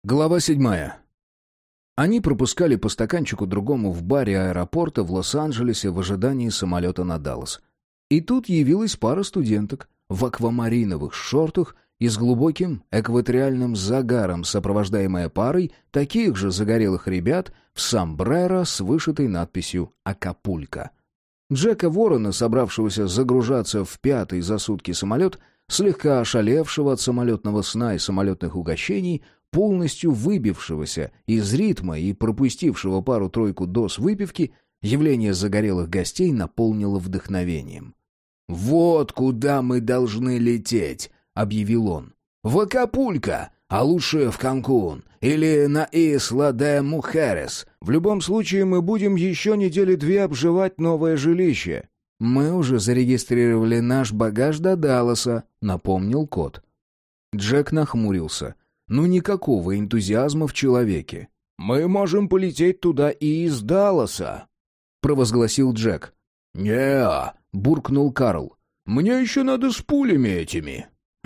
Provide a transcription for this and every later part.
Глава 7. Они пропускали по стаканчику другому в баре аэропорта в Лос-Анджелесе в ожидании самолета на Даллас. И тут явилась пара студенток в аквамариновых шортах и с глубоким экваториальным загаром, сопровождаемая парой таких же загорелых ребят в сомбреро с вышитой надписью «Акапулько». Джека Ворона, собравшегося загружаться в 5-й за сутки самолет, слегка ошалевшего от самолетного сна и самолетных угощений, полностью выбившегося из ритма и пропустившего пару-тройку доз выпивки, явление загорелых гостей наполнило вдохновением. «Вот куда мы должны лететь», — объявил он. «В Акапулько, а лучше в Канкун или на Исла-де-Мухерес. В любом случае мы будем еще недели 2 обживать новое жилище». «Мы уже зарегистрировали наш багаж до Далласа», — напомнил кот. Джек нахмурился. Ну никакого энтузиазма в человеке. «Мы можем полететь туда и из Далласа», — провозгласил Джек. «Не-а», — буркнул Карл. «Мне еще надо с пулями этими».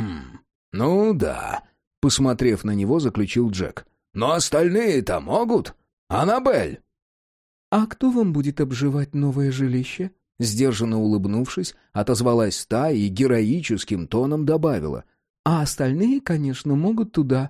«Ну да», — посмотрев на него, заключил Джек. «Но остальные-то могут? Аннабель?» «А кто вам будет обживать новое жилище?» Сдержанно улыбнувшись, отозвалась та и героическим тоном добавила. «А остальные, конечно, могут туда».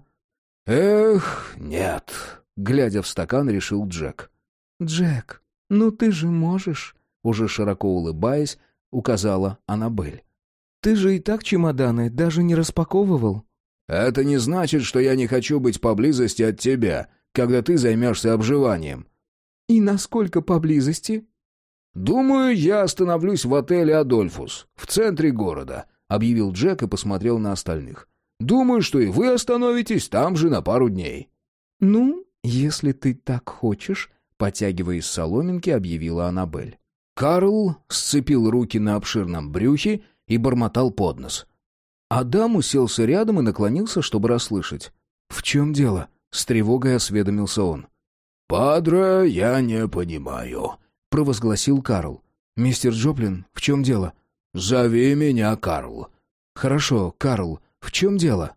«Эх, нет», — глядя в стакан, решил Джек. «Джек, ну ты же можешь», — уже широко улыбаясь, указала Аннабель. «Ты же и так чемоданы даже не распаковывал». «Это не значит, что я не хочу быть поблизости от тебя, когда ты займешься обживанием». «И насколько поблизости?» «Думаю, я остановлюсь в отеле «Адольфус» в центре города», — объявил Джек и посмотрел на остальных. «Думаю, что и вы остановитесь там же на пару дней». «Ну, если ты так хочешь», — потягивая из соломинки, объявила Аннабель. Карл сцепил руки на обширном брюхе и бормотал под нос. Адам уселся рядом и наклонился, чтобы расслышать. «В чем дело?» — с тревогой осведомился он. «Падре, я не понимаю», — провозгласил Карл. «Мистер Джоплин, в чем дело?» «Зови меня Карл». «Хорошо, Карл, в чем дело?»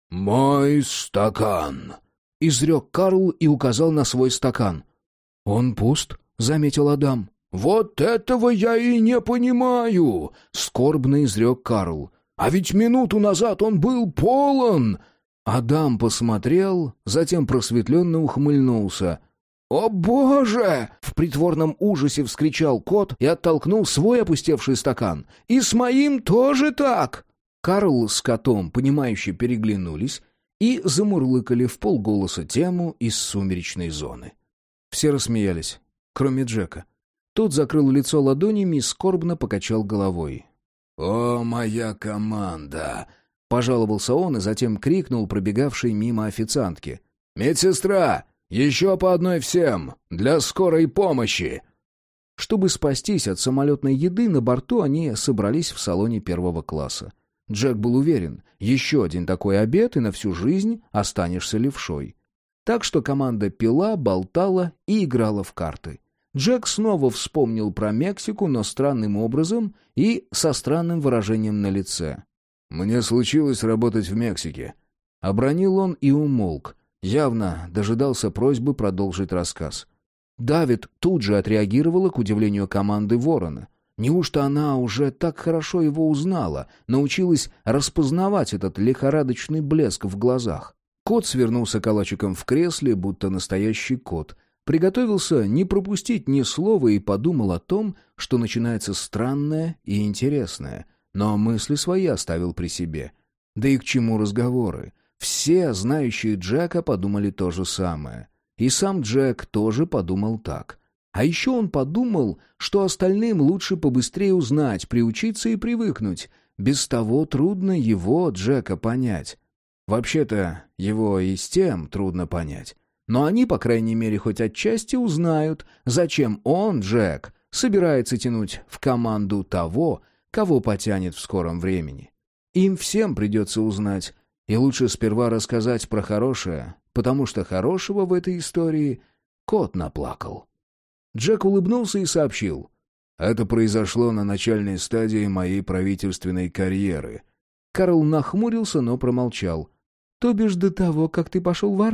«Мой стакан», — изрек Карл и указал на свой стакан. «Он пуст», — заметил Адам. «Вот этого я и не понимаю», — скорбно изрек Карл. «А ведь минуту назад он был полон». Адам посмотрел, затем просветленно ухмыльнулся. «О, Боже!» — в притворном ужасе вскричал кот и оттолкнул свой опустевший стакан. «И с моим тоже так!» Карл с котом, понимающе переглянулись и замурлыкали вполголоса тему из «Сумеречной зоны». Все рассмеялись, кроме Джека. Тот закрыл лицо ладонями и скорбно покачал головой. «О, моя команда!» — пожаловался он и затем крикнул пробегавшей мимо официантке. «Медсестра! Еще по одной всем! Для скорой помощи!» Чтобы спастись от самолетной еды, на борту они собрались в салоне первого класса. Джек был уверен, еще один такой обед, и на всю жизнь останешься левшой. Так что команда пила, болтала и играла в карты. Джек снова вспомнил про Мексику, но странным образом и со странным выражением на лице. «Мне случилось работать в Мексике». Обронил он и умолк. Явно дожидался просьбы продолжить рассказ. Давид тут же отреагировала к удивлению команды Ворона. Неужто она уже так хорошо его узнала, научилась распознавать этот лихорадочный блеск в глазах? Кот свернулся калачиком в кресле, будто настоящий кот. Приготовился не пропустить ни слова и подумал о том, что начинается странное и интересное, но мысли свои оставил при себе. Да и к чему разговоры? Все, знающие Джека, подумали то же самое. И сам Джек тоже подумал так. А еще он подумал, что остальным лучше побыстрее узнать, приучиться и привыкнуть. Без того трудно его, Джека, понять. Вообще-то, его и с тем трудно понять. Но они, по крайней мере, хоть отчасти узнают, зачем он, Джек, собирается тянуть в команду того, кого потянет в скором времени. Им всем придется узнать, и лучше сперва рассказать про хорошее, потому что хорошего в этой истории кот наплакал. Джек улыбнулся и сообщил. «Это произошло на начальной стадии моей правительственной карьеры». Карл нахмурился, но промолчал. «То бишь до того, как ты пошел в армию?»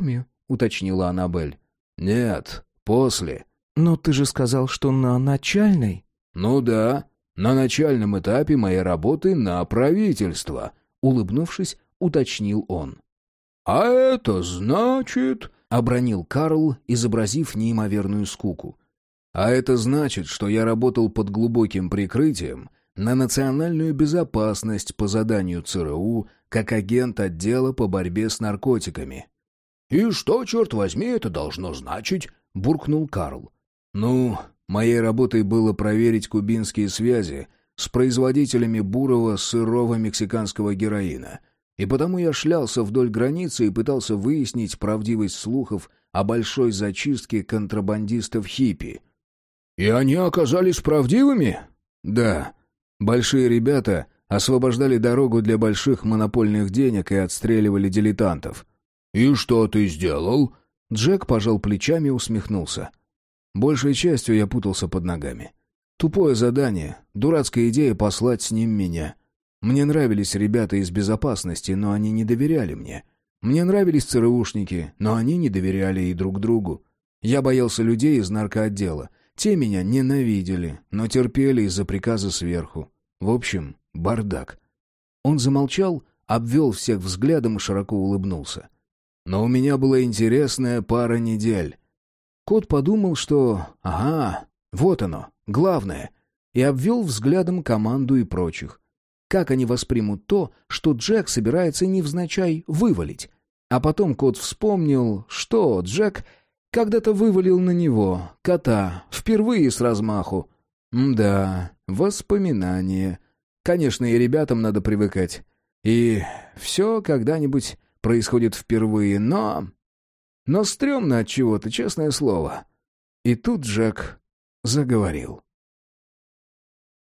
уточнила Аннабель. «Нет, после». «Но ты же сказал, что на начальной». «Ну да, на начальном этапе моей работы на правительство», — улыбнувшись, уточнил он. «А это значит...» — обронил Карл, изобразив неимоверную скуку. «А это значит, что я работал под глубоким прикрытием на национальную безопасность по заданию ЦРУ как агент отдела по борьбе с наркотиками». «И что, черт возьми, это должно значить?» — буркнул Карл. «Ну, моей работой было проверить кубинские связи с производителями бурого сырого мексиканского героина, и потому я шлялся вдоль границы и пытался выяснить правдивость слухов о большой зачистке контрабандистов-хиппи». «И они оказались правдивыми?» «Да. Большие ребята освобождали дорогу для больших монопольных денег и отстреливали дилетантов». «И что ты сделал?» Джек пожал плечами и усмехнулся. Большей частью я путался под ногами. Тупое задание, дурацкая идея послать с ним меня. Мне нравились ребята из безопасности, но они не доверяли мне. Мне нравились ЦРУшники, но они не доверяли и друг другу. Я боялся людей из наркоотдела. Те меня ненавидели, но терпели из-за приказа сверху. В общем, бардак. Он замолчал, обвел всех взглядом и широко улыбнулся. Но у меня была интересная пара недель. Кот подумал, что... Ага, вот оно, главное. И обвел взглядом команду и прочих. Как они воспримут то, что Джек собирается невзначай вывалить? А потом кот вспомнил, что Джек когда-то вывалил на него, кота, впервые с размаху. Да, воспоминания. Конечно, и ребятам надо привыкать. И все когда-нибудь происходит впервые, но стрёмно от чего-то, честное слово. И тут Джек заговорил.